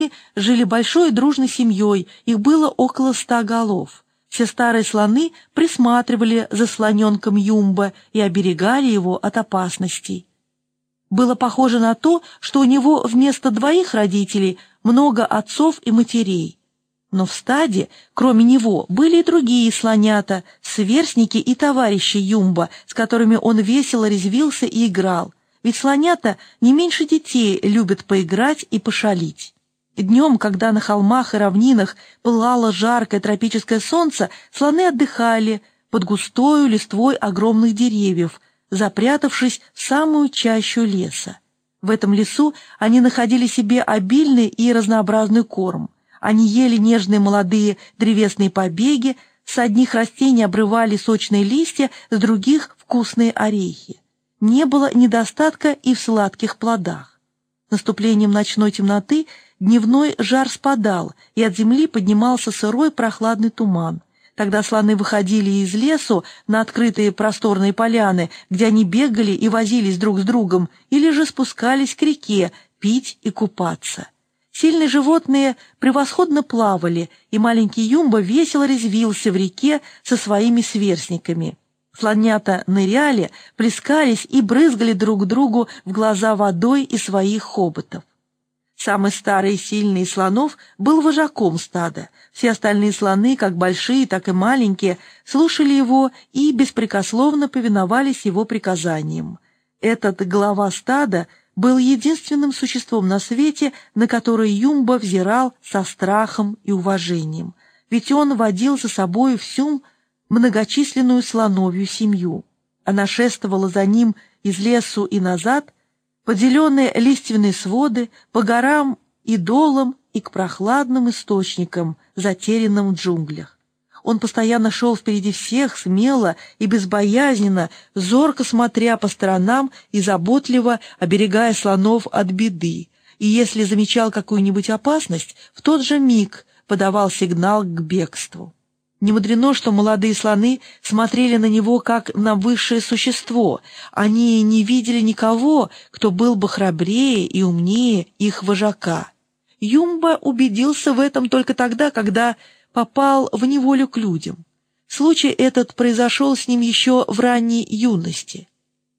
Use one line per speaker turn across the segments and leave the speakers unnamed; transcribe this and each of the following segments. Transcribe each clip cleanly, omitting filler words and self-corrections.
слоны жили большой и дружной семьей, их было около 100 голов. Все старые слоны присматривали за слоненком Юмбо и оберегали его от опасностей. Было похоже на то, что у него вместо 2 родителей много отцов и матерей. Но в стаде, кроме него, были и другие слонята, сверстники и товарищи Юмбо, с которыми он весело резвился и играл. Ведь слонята не меньше детей любят поиграть и пошалить. Днем, когда на холмах и равнинах пылало жаркое тропическое солнце, слоны отдыхали под густою листвой огромных деревьев, запрятавшись в самую чащу леса. В этом лесу они находили себе обильный и разнообразный корм. Они ели нежные молодые древесные побеги, с одних растений обрывали сочные листья, с других — вкусные орехи. Не было недостатка и в сладких плодах. Наступлением ночной темноты дневной жар спадал, и от земли поднимался сырой прохладный туман. Тогда слоны выходили из лесу на открытые просторные поляны, где они бегали и возились друг с другом, или же спускались к реке пить и купаться. Сильные животные превосходно плавали, и маленький Юмбо весело резвился в реке со своими сверстниками. Слонята ныряли, плескались и брызгали друг другу в глаза водой из своих хоботов. Самый старый и сильный из слонов был вожаком стада. Все остальные слоны, как большие, так и маленькие, слушали его и беспрекословно повиновались его приказаниям. Этот глава стада был единственным существом на свете, на которое Юмбо взирал со страхом и уважением, ведь он водил за собой всю многочисленную слоновью семью. Она шествовала за ним из лесу и назад, под зеленые лиственные своды, по горам и долам и к прохладным источникам, затерянным в джунглях. Он постоянно шел впереди всех, смело и безбоязненно, зорко смотря по сторонам и заботливо оберегая слонов от беды, и если замечал какую-нибудь опасность, в тот же миг подавал сигнал к бегству. Немудрено, что молодые слоны смотрели на него как на высшее существо. Они не видели никого, кто был бы храбрее и умнее их вожака. Юмбо убедился в этом только тогда, когда попал в неволю к людям. Случай этот произошел с ним еще в ранней юности.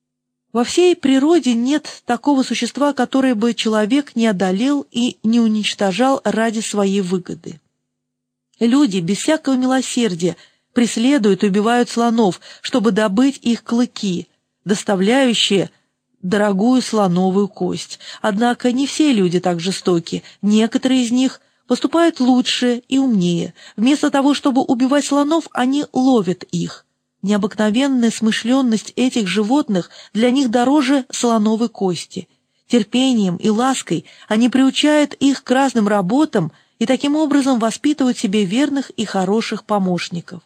Во всей природе нет такого существа, которое бы человек не одолел и не уничтожал ради своей выгоды. Люди без всякого милосердия преследуют и убивают слонов, чтобы добыть их клыки, доставляющие дорогую слоновую кость. Однако не все люди так жестоки, некоторые из них поступают лучше и умнее. Вместо того, чтобы убивать слонов, они ловят их. Необыкновенная смышленность этих животных для них дороже слоновой кости. Терпением и лаской они приучают их к разным работам и таким образом воспитывают себе верных и хороших помощников.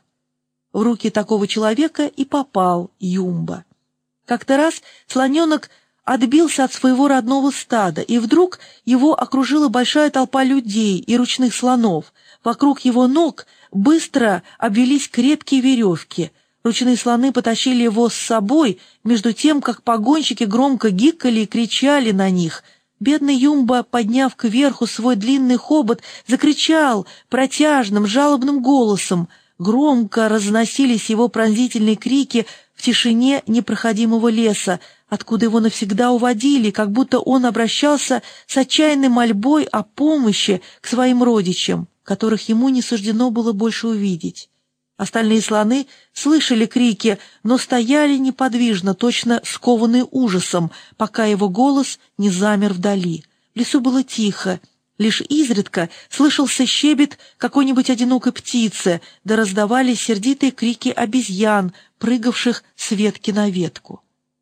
В руки такого человека и попал Юмбо. Как-то раз слоненок отбился от своего родного стада, и вдруг его окружила большая толпа людей и ручных слонов. Вокруг его ног быстро обвились крепкие веревки. Ручные слоны потащили его с собой, между тем, как погонщики громко гикали и кричали на них. Бедный Юмбо, подняв кверху свой длинный хобот, закричал протяжным, жалобным голосом. Громко разносились его пронзительные крики в тишине непроходимого леса, откуда его навсегда уводили, как будто он обращался с отчаянной мольбой о помощи к своим родичам, которых ему не суждено было больше увидеть. Остальные слоны слышали крики, но стояли неподвижно, точно скованные ужасом, пока его голос не замер вдали. В лесу было тихо, лишь изредка слышался щебет какой-нибудь одинокой птицы, да раздавались сердитые крики обезьян, прыгавших с ветки на ветку.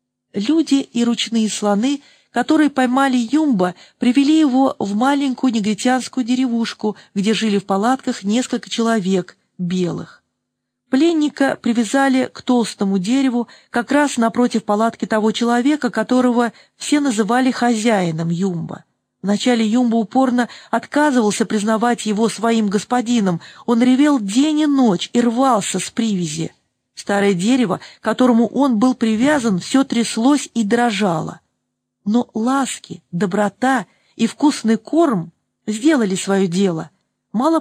Люди и ручные слоны, которые поймали Юмбо, привели его в маленькую негритянскую деревушку, где жили в палатках несколько человек, белых. Пленника привязали к толстому дереву, как раз напротив палатки того человека, которого все называли хозяином Юмбо. Вначале Юмбо упорно отказывался признавать его своим господином. Он ревел день и ночь и рвался с привязи. Старое дерево, к которому он был привязан, все тряслось и дрожало. Но ласки, доброта и вкусный корм сделали свое дело. Мало